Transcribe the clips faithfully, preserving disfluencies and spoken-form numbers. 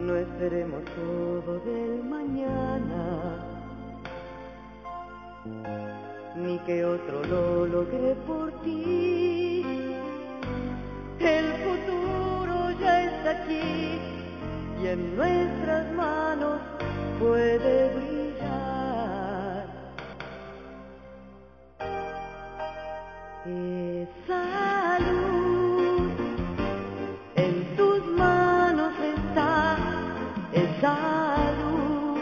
No esperemos todo del mañana, ni que otro lo logre por ti. El futuro ya está aquí y en nuestras manos puede brillar. Esa luz en tus manos está, esa luz.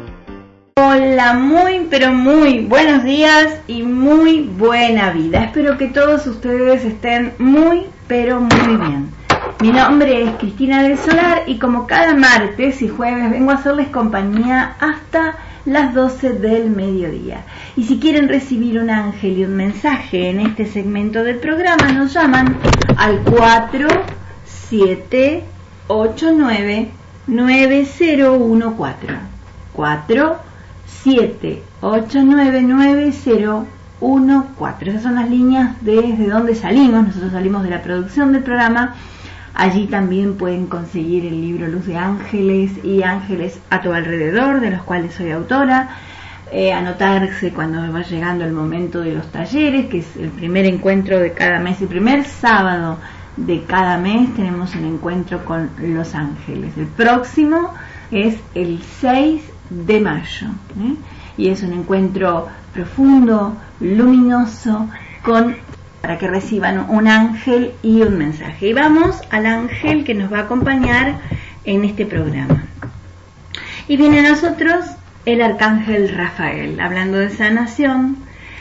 Hola, muy pero muy buenos días y muy buena vida. Espero que todos ustedes estén muy pero muy bien. Mi nombre es Cristina del Solar y como cada martes y jueves vengo a hacerles compañía hasta las doce del mediodía. Y si quieren recibir un ángel y un mensaje en este segmento del programa, nos llaman al cuatro siete ocho nueve nueve cero uno cuatro. cuatro siete ocho nueve nueve cero uno cuatro. Esas son las líneas desde donde salimos. Nosotros salimos de la producción del programa. Allí también pueden conseguir el libro Luz de Ángeles y Ángeles a tu alrededor, de los cuales soy autora. Eh, anotarse cuando va llegando el momento de los talleres, que es el primer encuentro de cada mes, el primer sábado de cada mes tenemos un encuentro con los ángeles. El próximo es el seis de mayo, ¿eh? Y es un encuentro profundo, luminoso, con para que reciban un ángel y un mensaje. Y vamos al ángel que nos va a acompañar en este programa. Y viene a nosotros el arcángel Rafael, hablando de sanación.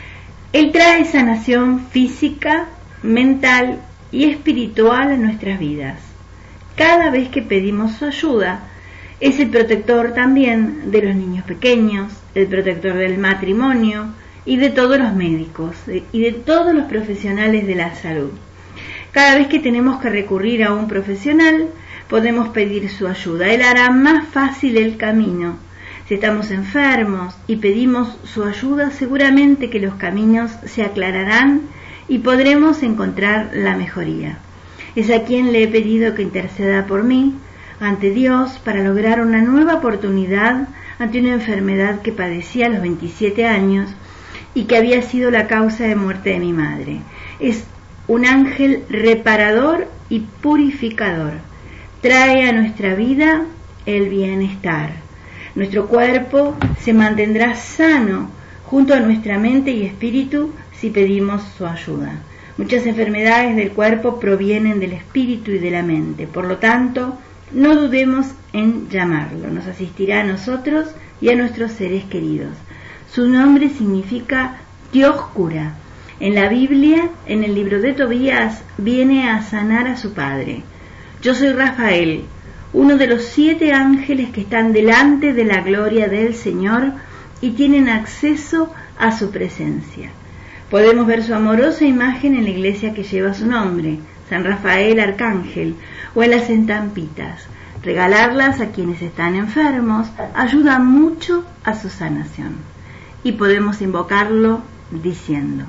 Él trae sanación física, mental y espiritual a nuestras vidas. Cada vez que pedimos su ayuda, es el protector también de los niños pequeños, el protector del matrimonio, y de todos los médicos y de todos los profesionales de la salud. Cada vez que tenemos que recurrir a un profesional, podemos pedir su ayuda. Él hará más fácil el camino. Si estamos enfermos y pedimos su ayuda, seguramente que los caminos se aclararán y podremos encontrar la mejoría. Es a quien le he pedido que interceda por mí ante Dios para lograr una nueva oportunidad ante una enfermedad que padecía a los veintisiete años y que había sido la causa de muerte de mi madre. Es un ángel reparador y purificador. Trae a nuestra vida el bienestar. Nuestro cuerpo se mantendrá sano junto a nuestra mente y espíritu si pedimos su ayuda. Muchas enfermedades del cuerpo provienen del espíritu y de la mente. Por lo tanto, no dudemos en llamarlo. Nos asistirá a nosotros y a nuestros seres queridos. Su nombre significa Dios cura. En la Biblia, en el libro de Tobías, viene a sanar a su padre. Yo soy Rafael, uno de los siete ángeles que están delante de la gloria del Señor y tienen acceso a su presencia. Podemos ver su amorosa imagen en la iglesia que lleva su nombre, San Rafael Arcángel, o en las estampitas. Regalarlas a quienes están enfermos ayuda mucho a su sanación. Y podemos invocarlo diciendo: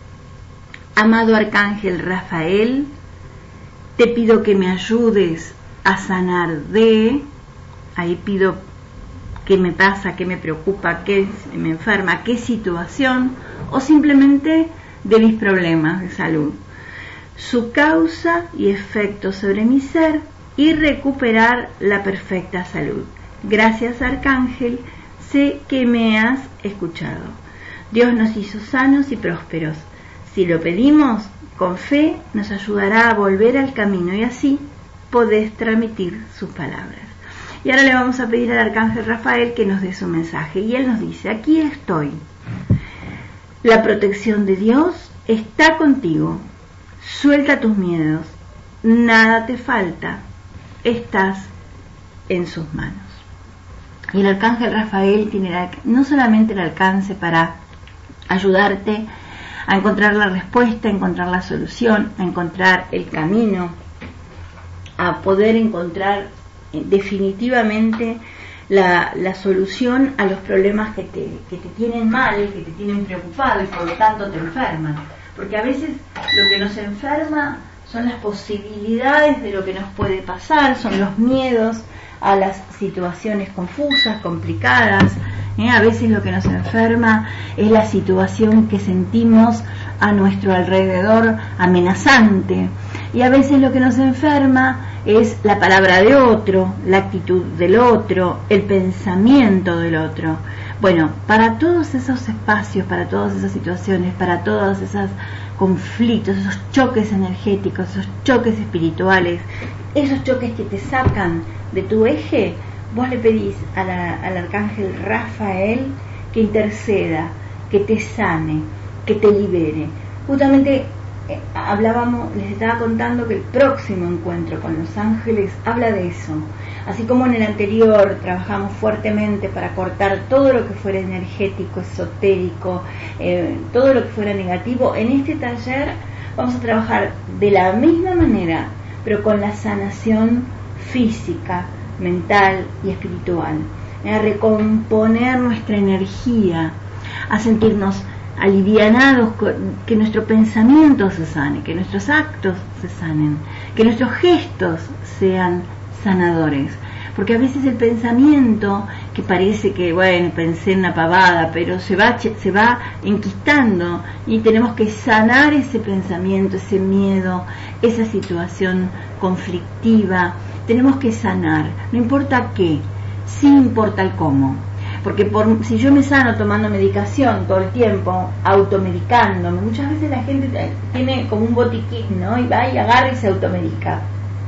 amado Arcángel Rafael, te pido que me ayudes a sanar de, ahí pido qué me pasa, qué me preocupa, qué me enferma, qué situación, o simplemente de mis problemas de salud, su causa y efecto sobre mi ser y recuperar la perfecta salud. Gracias, Arcángel, sé que me has escuchado. Dios nos hizo sanos y prósperos. Si lo pedimos con fe, nos ayudará a volver al camino y así podés transmitir sus palabras. Y ahora le vamos a pedir al arcángel Rafael que nos dé su mensaje. Y él nos dice: aquí estoy. La protección de Dios está contigo. Suelta tus miedos. Nada te falta. Estás en sus manos. Y el arcángel Rafael tiene no solamente el alcance para ayudarte a encontrar la respuesta, a encontrar la solución, a encontrar el camino, a poder encontrar definitivamente la, la solución a los problemas que te, que te tienen mal, que te tienen preocupado y por lo tanto te enferman. Porque a veces lo que nos enferma son las posibilidades de lo que nos puede pasar, son los miedos a las situaciones confusas, complicadas. ¿eh? A veces lo que nos enferma es la situación que sentimos a nuestro alrededor amenazante, y a veces lo que nos enferma es la palabra de otro, la actitud del otro, el pensamiento del otro. Bueno, para todos esos espacios, para todas esas situaciones, para todos esos conflictos, esos choques energéticos, esos choques espirituales, esos choques que te sacan de tu eje, vos le pedís a la, al arcángel Rafael que interceda, que te sane, que te libere. Justamente eh, hablábamos, les estaba contando que el próximo encuentro con los ángeles habla de eso. Así como en el anterior trabajamos fuertemente para cortar todo lo que fuera energético, esotérico, eh, todo lo que fuera negativo, en este taller vamos a trabajar de la misma manera, pero con la sanación física, mental y espiritual, eh, a recomponer nuestra energía, a sentirnos alivianados, que nuestro pensamiento se sane, que nuestros actos se sanen, que nuestros gestos sean sanadores, porque a veces el pensamiento, que parece que, bueno, pensé en una pavada, pero se va, se va enquistando, y tenemos que sanar ese pensamiento, ese miedo, esa situación conflictiva, tenemos que sanar, no importa qué, sí importa el cómo. Porque por, si yo me sano tomando medicación todo el tiempo, automedicándome, muchas veces la gente tiene como un botiquín, ¿no? Y va y agarra y se automedica.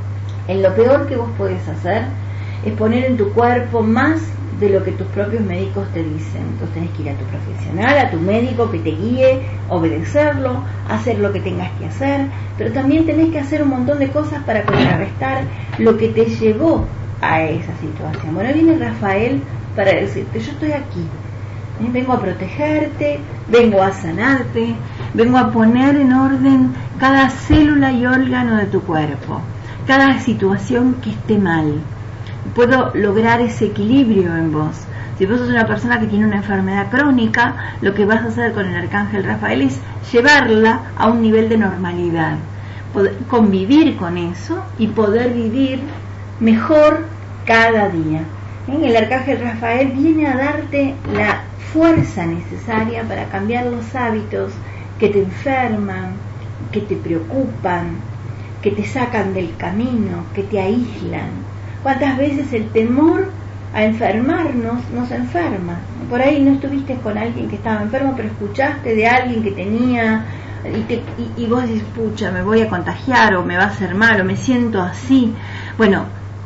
En lo peor que vos podés hacer es poner en tu cuerpo más de lo que tus propios médicos te dicen. Entonces tenés que ir a tu profesional, a tu médico que te guíe, obedecerlo, hacer lo que tengas que hacer, pero también tenés que hacer un montón de cosas para contrarrestar lo que te llevó a esa situación. Bueno, viene Rafael para decirte, yo estoy aquí, ¿eh? Vengo a protegerte, vengo a sanarte, vengo a poner en orden cada célula y órgano de tu cuerpo, cada situación que esté mal. Puedo lograr ese equilibrio en vos. Si vos sos una persona que tiene una enfermedad crónica, lo que vas a hacer con el arcángel Rafael es llevarla a un nivel de normalidad, poder convivir con eso y poder vivir mejor cada día. El arcángel Rafael viene a darte la fuerza necesaria para cambiar los hábitos que te enferman, que te preocupan, que te sacan del camino, que te aíslan. ¿Cuántas veces el temor a enfermarnos nos enferma? Por ahí no estuviste con alguien que estaba enfermo, pero escuchaste de alguien que tenía, y, te, y, y vos dices, pucha, me voy a contagiar, o me va a hacer mal, o me siento así. Bueno,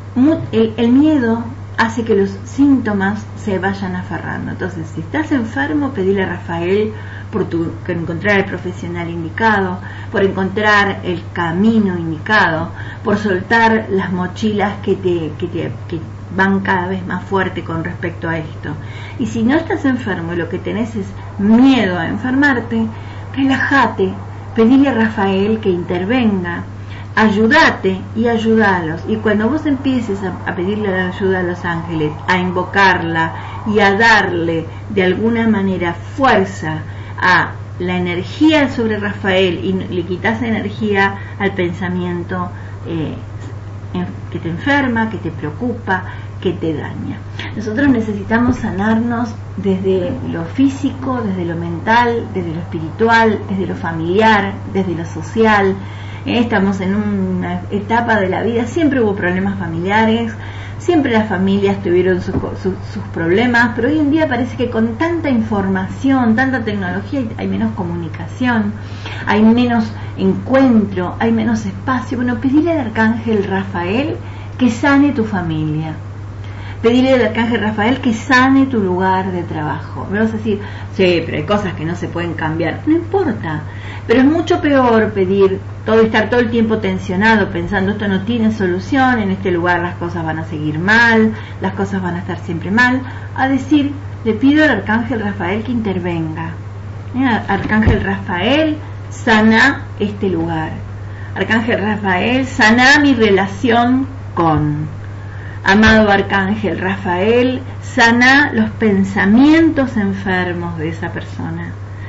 el, el miedo hace que los síntomas se vayan aferrando. Entonces, si estás enfermo, pedile a Rafael por, tu, por encontrar el profesional indicado, por encontrar el camino indicado, por soltar las mochilas que te, que te que van cada vez más fuerte con respecto a esto. Y si no estás enfermo y lo que tenés es miedo a enfermarte, relájate, pedile a Rafael que intervenga, ayúdate y ayúdalos. Y cuando vos empieces a, a pedirle la ayuda a los ángeles, a invocarla y a darle de alguna manera fuerza a la energía sobre Rafael, y le quitas energía al pensamiento eh, que te enferma, que te preocupa, que te daña. Nosotros necesitamos sanarnos desde lo físico, desde lo mental, desde lo espiritual, desde lo familiar, desde lo social. Estamos en una etapa de la vida, siempre hubo problemas familiares, siempre las familias tuvieron su, su, sus problemas, pero hoy en día parece que con tanta información, tanta tecnología, hay menos comunicación, hay menos encuentro, hay menos espacio. Bueno, pedirle al arcángel Rafael que sane tu familia. Pedirle al arcángel Rafael que sane tu lugar de trabajo. Me vas a decir, sí, pero hay cosas que no se pueden cambiar. No importa, pero es mucho peor pedir todo, estar todo el tiempo tensionado pensando esto no tiene solución, en este lugar las cosas van a seguir mal, las cosas van a estar siempre mal, a decir, le pido al arcángel Rafael que intervenga. Mira, arcángel Rafael, sana este lugar. Arcángel Rafael, sana mi relación con... Amado arcángel Rafael, sana los pensamientos enfermos de esa persona,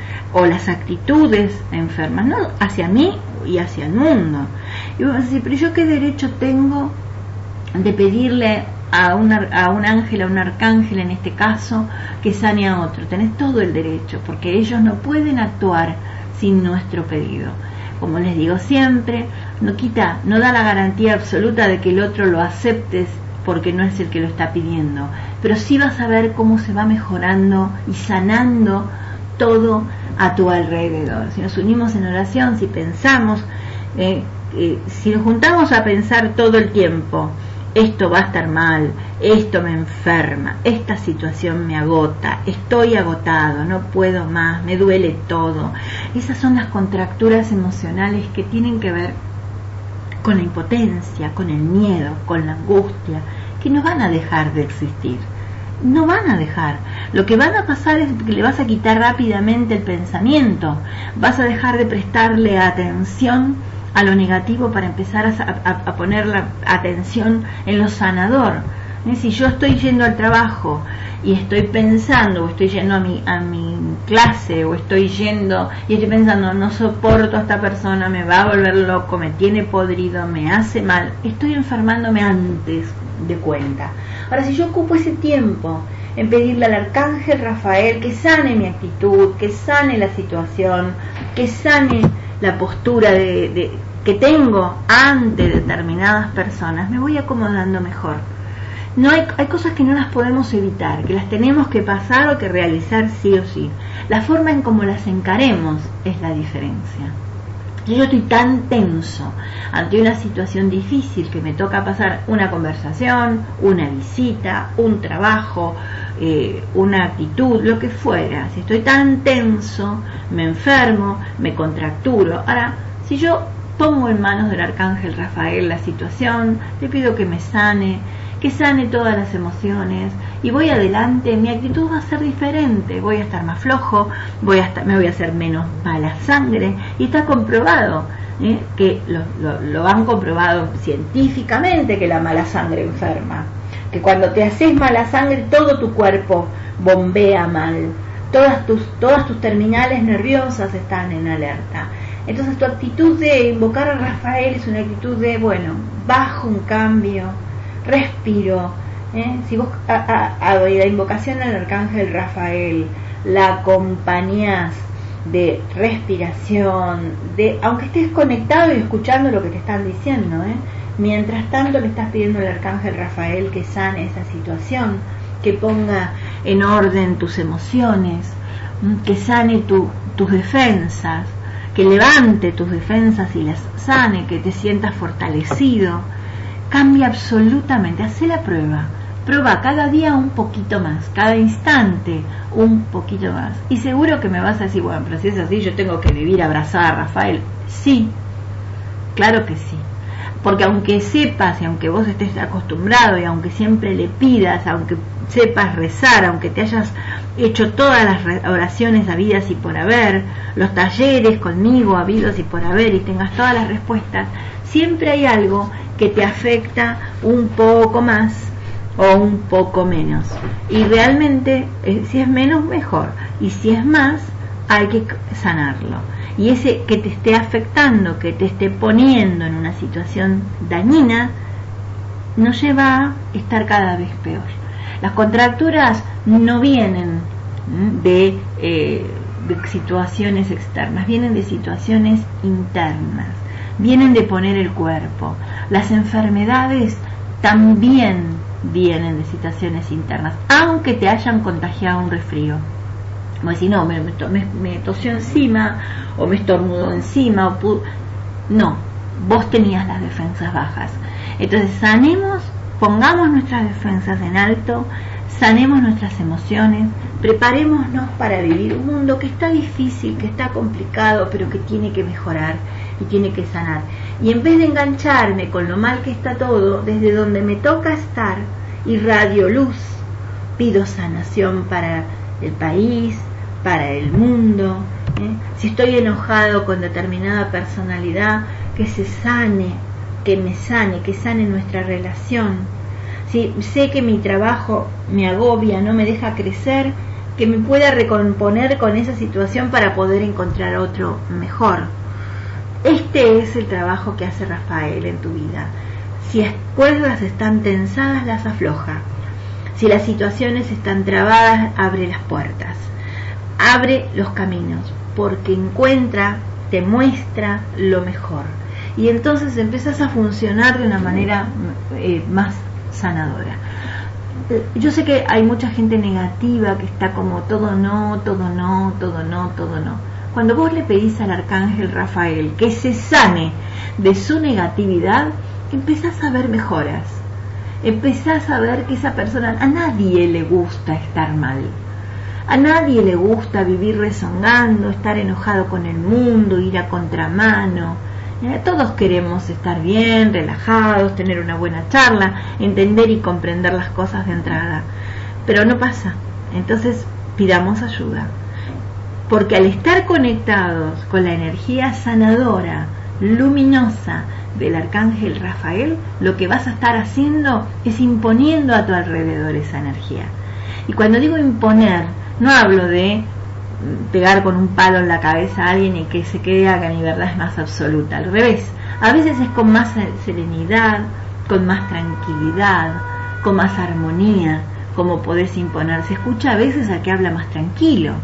o las actitudes enfermas, no hacia mí y hacia el mundo. Y vos vas a decir, pero yo qué derecho tengo de pedirle a, una, a un ángel, a un arcángel en este caso, que sane a otro. Tenés todo el derecho, porque ellos no pueden actuar sin nuestro pedido. Como les digo siempre, no quita, no da la garantía absoluta de que el otro lo aceptes porque no es el que lo está pidiendo, pero sí vas a ver cómo se va mejorando y sanando todo a tu alrededor. Si nos unimos en oración, si pensamos, eh, eh, si nos juntamos a pensar todo el tiempo, esto va a estar mal, esto me enferma, esta situación me agota, estoy agotado, no puedo más, me duele todo. Esas son las contracturas emocionales que tienen que ver con la impotencia, con el miedo, con la angustia, que no van a dejar de existir. No van a dejar. Lo que van a pasar es que le vas a quitar rápidamente el pensamiento, vas a dejar de prestarle atención a lo negativo para empezar a, a, a poner la atención en lo sanador. ¿Eh? Si yo estoy yendo al trabajo y estoy pensando, o estoy yendo a mi, a mi clase, o estoy yendo y estoy pensando, no soporto a esta persona, me va a volver loco, me tiene podrido, me hace mal, estoy enfermándome antes de cuenta. Ahora, si yo ocupo ese tiempo en pedirle al arcángel Rafael que sane mi actitud, que sane la situación, que sane la postura de, de, que tengo ante determinadas personas, me voy acomodando mejor. No hay, hay cosas que no las podemos evitar, que las tenemos que pasar o que realizar sí o sí. La forma en cómo las encaremos es la diferencia. Si yo estoy tan tenso ante una situación difícil que me toca pasar una conversación, una visita, un trabajo, eh, una actitud, lo que fuera, si estoy tan tenso, me enfermo, me contracturo. Ahora, si yo pongo en manos del arcángel Rafael la situación, le pido que me sane, que sane todas las emociones y voy adelante, mi actitud va a ser diferente, voy a estar más flojo, voy a estar, me voy a hacer menos mala sangre, y está comprobado, ¿eh? que lo, lo, lo han comprobado científicamente, que la mala sangre enferma, que cuando te haces mala sangre todo tu cuerpo bombea mal, todas tus, todas tus terminales nerviosas están en alerta. Entonces tu actitud de invocar a Rafael es una actitud de, bueno, bajo un cambio, respiro, ¿eh? Si vos a, a, a la invocación al arcángel Rafael la acompañás de respiración, de aunque estés conectado y escuchando lo que te están diciendo, ¿eh? Mientras tanto le estás pidiendo al arcángel Rafael que sane esa situación, que ponga en orden tus emociones, que sane tu, tus defensas, que levante tus defensas y las sane, que te sientas fortalecido. Cambia absolutamente, hace la prueba, prueba cada día un poquito más, cada instante un poquito más, y seguro que me vas a decir, bueno, pero si es así, yo tengo que vivir abrazada a Rafael. Sí, claro que sí, porque aunque sepas y aunque vos estés acostumbrado y aunque siempre le pidas, aunque sepas rezar, aunque te hayas hecho todas las oraciones habidas y por haber, los talleres conmigo habidos y por haber, y tengas todas las respuestas, siempre hay algo que te afecta un poco más o un poco menos, y realmente eh, si es menos mejor, y si es más hay que sanarlo, y ese que te esté afectando, que te esté poniendo en una situación dañina, nos lleva a estar cada vez peor. Las contracturas no vienen de, eh, de situaciones externas, vienen de situaciones internas, vienen de poner el cuerpo. Las enfermedades también vienen de situaciones internas, aunque te hayan contagiado un resfrío. Como decir, no, me, me, me tosió encima, o me estornudó encima, o pudo... no, vos tenías las defensas bajas. Entonces sanemos, pongamos nuestras defensas en alto, sanemos nuestras emociones, preparémonos para vivir un mundo que está difícil, que está complicado, pero que tiene que mejorar y tiene que sanar. Y en vez de engancharme con lo mal que está todo, desde donde me toca estar, irradio luz, pido sanación para el país, para el mundo, ¿eh? Si estoy enojado con determinada personalidad, que se sane, que me sane, que sane nuestra relación. Si sé que mi trabajo me agobia, no me deja crecer, que me pueda recomponer con esa situación para poder encontrar otro mejor. Este es el trabajo que hace Rafael en tu vida. Si las cuerdas están tensadas, las afloja. Si las situaciones están trabadas, abre las puertas. Abre los caminos, porque encuentra, te muestra lo mejor. Y entonces empiezas a funcionar de una manera eh, más sanadora. Yo sé que hay mucha gente negativa que está como todo no, todo no, todo no, todo no. Cuando vos le pedís al arcángel Rafael que se sane de su negatividad, empezás a ver mejoras. Empezás a ver que esa persona, a nadie le gusta estar mal. A nadie le gusta vivir rezongando, estar enojado con el mundo, ir a contramano. Todos queremos estar bien, relajados, tener una buena charla, entender y comprender las cosas de entrada. Pero no pasa. Entonces pidamos ayuda. Porque al estar conectados con la energía sanadora, luminosa del arcángel Rafael, lo que vas a estar haciendo es imponiendo a tu alrededor esa energía. Y cuando digo imponer, no hablo de pegar con un palo en la cabeza a alguien y que se crea que mi verdad es más absoluta. Al revés, a veces es con más serenidad, con más tranquilidad, con más armonía, como podés imponer. Se escucha a veces al que habla más tranquilo,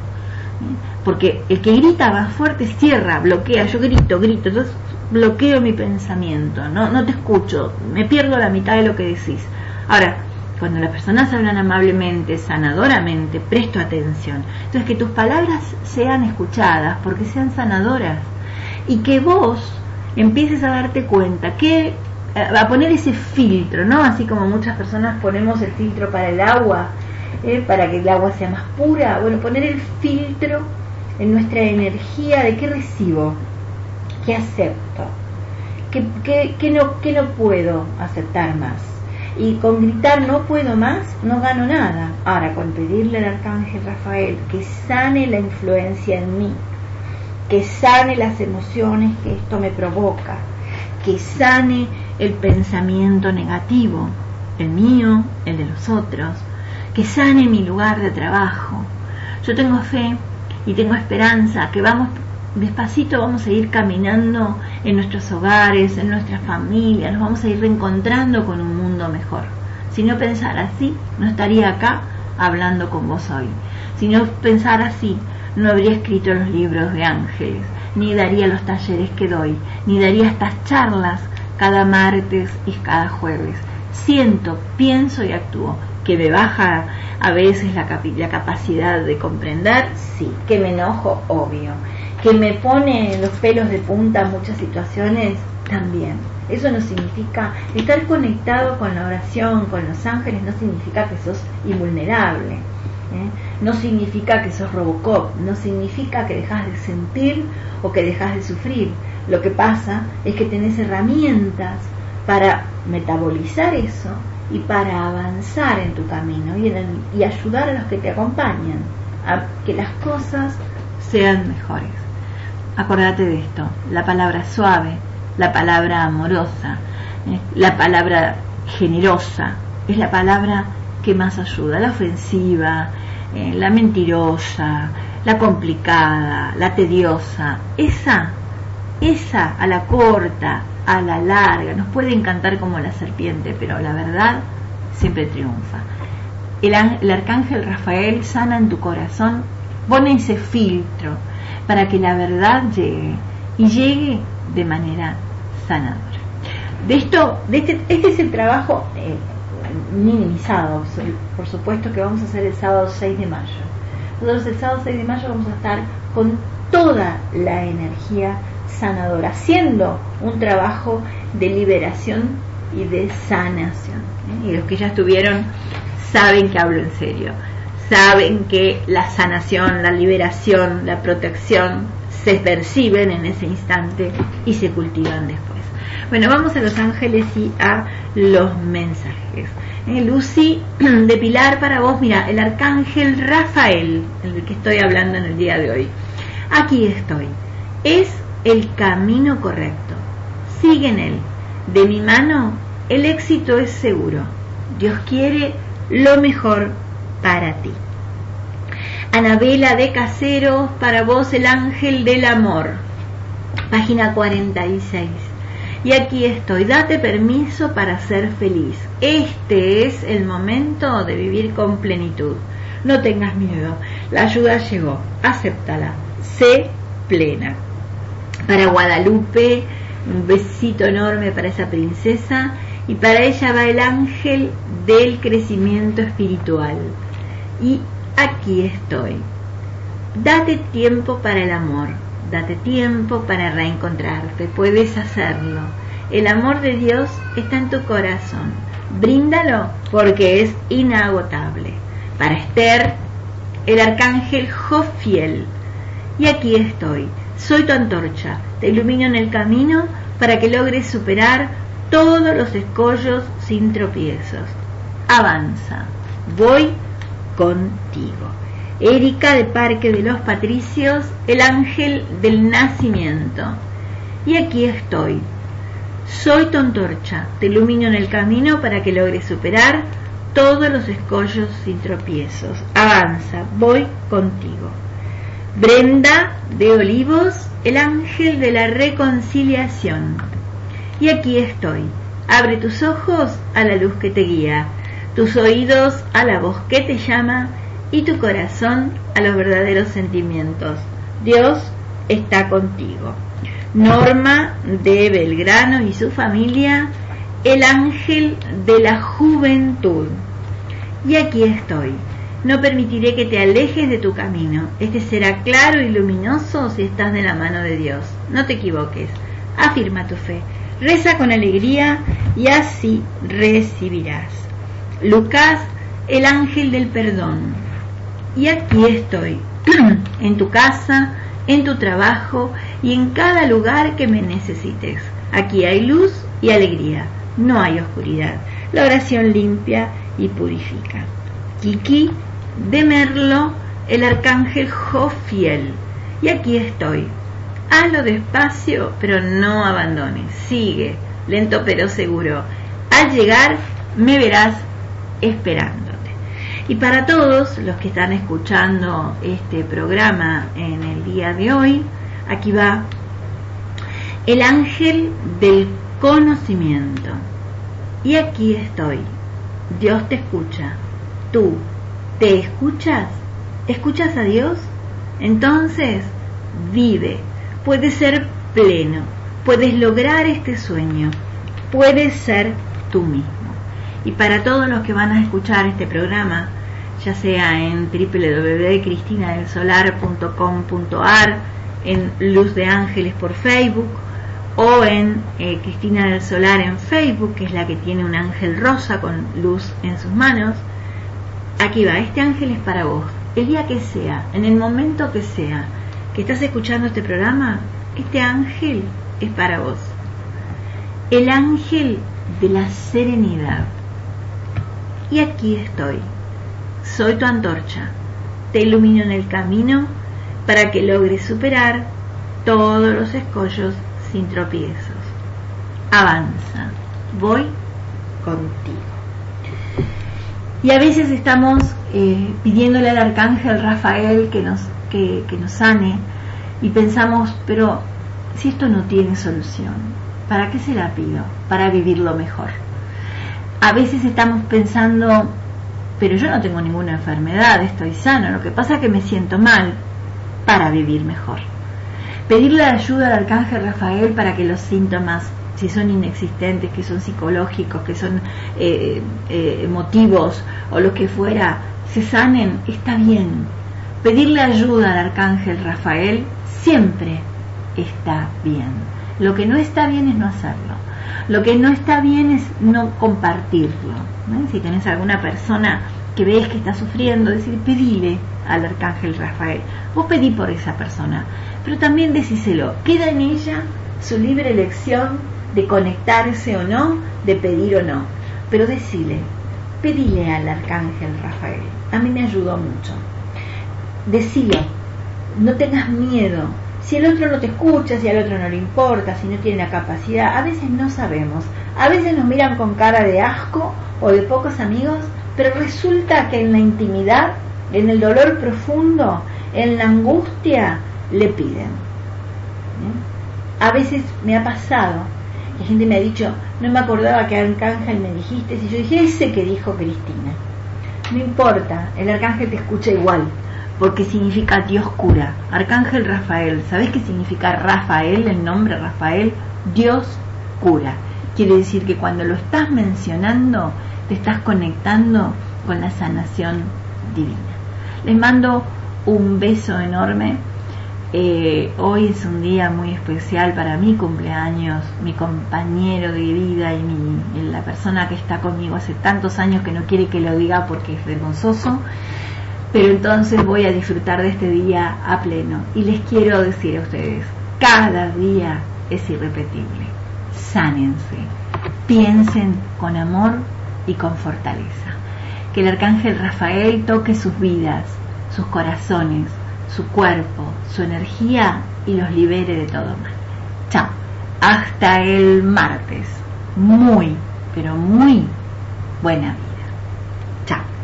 porque el que grita más fuerte cierra, bloquea. Yo grito, grito, entonces bloqueo mi pensamiento, no, no te escucho, me pierdo la mitad de lo que decís. Ahora, cuando las personas hablan amablemente, sanadoramente, presto atención. Entonces, que tus palabras sean escuchadas, porque sean sanadoras. Y que vos empieces a darte cuenta, que a poner ese filtro, ¿no? Así como muchas personas ponemos el filtro para el agua, ¿eh? Para que el agua sea más pura. Bueno, poner el filtro en nuestra energía de qué recibo, qué acepto, qué, qué, qué, no, qué no puedo aceptar más. Y con gritar no puedo más, no gano nada. Ahora, con pedirle al arcángel Rafael que sane la influencia en mí, que sane las emociones que esto me provoca, que sane el pensamiento negativo, el mío, el de los otros, que sane mi lugar de trabajo. Yo tengo fe y tengo esperanza que vamos despacito, vamos a ir caminando en nuestros hogares, en nuestras familias, nos vamos a ir reencontrando con un mundo mejor. Si no pensara así, no estaría acá hablando con vos hoy. Si no pensara así, no habría escrito los libros de ángeles, ni daría los talleres que doy, ni daría estas charlas cada martes y cada jueves. Siento, pienso y actúo. Que me baja a veces la, capi- la capacidad de comprender, sí. Que me enojo, obvio. Que me pone los pelos de punta en muchas situaciones, también. Eso no significa, estar conectado con la oración, con los ángeles, no significa que sos invulnerable, ¿eh? No significa que sos Robocop, no significa que dejas de sentir o que dejas de sufrir. Lo que pasa es que tenés herramientas para metabolizar eso y para avanzar en tu camino y, en el, y ayudar a los que te acompañan a que las cosas sean mejores. Acordate de esto, la palabra suave, la palabra amorosa, eh, la palabra generosa, es la palabra que más ayuda. La ofensiva, eh, la mentirosa, la complicada, la tediosa, esa, esa a la corta, a la larga, nos puede encantar como la serpiente, pero la verdad siempre triunfa. El, el arcángel Rafael sana en tu corazón, pone ese filtro para que la verdad llegue y llegue de manera sanadora. De esto, de este, este es el trabajo eh, minimizado, por supuesto, que vamos a hacer el sábado seis de mayo. Nosotros el sábado seis de mayo vamos a estar con toda la energía sanadora, haciendo un trabajo de liberación y de sanación, ¿eh? Y los que ya estuvieron saben que hablo en serio, saben que la sanación, la liberación, la protección se perciben en ese instante y se cultivan después. Bueno, vamos a los ángeles y a los mensajes. ¿Eh? Lucy de Pilar, para vos, mira, el arcángel Rafael, el del que estoy hablando en el día de hoy. Aquí estoy. Es el camino correcto. Sigue en él. De mi mano, el éxito es seguro. Dios quiere lo mejor para ti. Anabela de Caseros, para vos el ángel del amor. Página cuarenta y seis. Y aquí estoy, date permiso para ser feliz. Este es el momento de vivir con plenitud. No tengas miedo, la ayuda llegó, acéptala, sé plena. Para Guadalupe, un besito enorme para esa princesa, y para ella va el ángel del crecimiento espiritual. Y aquí estoy. Date tiempo para el amor, date tiempo para reencontrarte, puedes hacerlo. El amor de Dios está en tu corazón, bríndalo porque es inagotable. Para Esther, el arcángel Jofiel. Y aquí estoy, soy tu antorcha, te ilumino en el camino para que logres superar todos los escollos sin tropiezos. Avanza, voy contigo. Erika de Parque de los Patricios, el ángel del nacimiento. Y aquí estoy, soy tu antorcha, te ilumino en el camino para que logres superar todos los escollos sin tropiezos. Avanza, voy contigo. Brenda de Olivos, el ángel de la reconciliación. Y aquí estoy, abre tus ojos a la luz que te guía, tus oídos a la voz que te llama y tu corazón a los verdaderos sentimientos. Dios está contigo. Norma de Belgrano y su familia, el ángel de la juventud. Y aquí estoy, no permitiré que te alejes de tu camino. Este será claro y luminoso si estás de la mano de Dios. No te equivoques, afirma tu fe, reza con alegría y así recibirás. Lucas, el ángel del perdón. Y aquí estoy, en tu casa, en tu trabajo y en cada lugar que me necesites. Aquí hay luz y alegría, no hay oscuridad. La oración limpia y purifica. Kiki de Merlo, el arcángel Jofiel. Y aquí estoy. Hazlo despacio, pero no abandones. Sigue, lento pero seguro. Al llegar, me verás esperándote. Y para todos los que están escuchando este programa en el día de hoy, aquí va el ángel del conocimiento. Y aquí estoy. Dios te escucha. ¿Tú te escuchas? ¿Escuchas a Dios? Entonces, vive. Puedes ser pleno. Puedes lograr este sueño. Puedes ser tú mismo. Y para todos los que van a escuchar este programa, ya sea en doble u doble u doble u punto cristina del solar punto com punto a r, en Luz de Ángeles por Facebook, o en eh, Cristina del Solar en Facebook, que es la que tiene un ángel rosa con luz en sus manos. Aquí va, este ángel es para vos. El día que sea, en el momento que sea, que estás escuchando este programa, este ángel es para vos. El ángel de la serenidad. Y aquí estoy. Soy tu antorcha. Te ilumino en el camino para que logres superar todos los escollos sin tropiezos. Avanza. Voy contigo. Y a veces estamos eh, pidiéndole al arcángel Rafael que nos, que, que nos sane y pensamos, pero si esto no tiene solución, ¿para qué se la pido? Para vivirlo mejor. A veces estamos pensando, pero yo no tengo ninguna enfermedad, estoy sano, lo que pasa es que me siento mal, para vivir mejor. Pedirle ayuda al arcángel Rafael para que los síntomas, si son inexistentes, que son psicológicos, que son eh, eh, emotivos o lo que fuera, se sanen, está bien. Pedirle ayuda al arcángel Rafael siempre está bien. Lo que no está bien es no hacerlo. Lo que no está bien es no compartirlo, ¿no? Si tenés alguna persona que ves que está sufriendo, decir, pedile al arcángel Rafael. Vos pedí por esa persona, pero también decíselo. Queda en ella su libre elección de conectarse o no, de pedir o no. Pero decile, pedile al arcángel Rafael. A mí me ayudó mucho. Decilo, no tengas miedo. Si el otro no te escucha, si al otro no le importa, si no tiene la capacidad, a veces no sabemos. A veces nos miran con cara de asco o de pocos amigos, pero resulta que en la intimidad, en el dolor profundo, en la angustia, le piden. ¿Eh? A veces me ha pasado La gente me ha dicho, no me acordaba que arcángel me dijiste, y yo dije, ese que dijo Cristina. No importa, el arcángel te escucha igual, porque significa Dios cura. Arcángel Rafael, ¿sabés qué significa Rafael, el nombre Rafael? Dios cura. Quiere decir que cuando lo estás mencionando, te estás conectando con la sanación divina. Les mando un beso enorme. Eh, hoy es un día muy especial para mi cumpleaños, mi compañero de vida y, mi, y la persona que está conmigo hace tantos años que no quiere que lo diga porque es vergonzoso, pero entonces voy a disfrutar de este día a pleno. Y les quiero decir a ustedes, cada día es irrepetible. Sánense, piensen con amor y con fortaleza. Que el arcángel Rafael toque sus vidas, sus corazones, su cuerpo, su energía y los libere de todo mal. Chao. Hasta el martes. Muy, pero muy buena vida. Chao.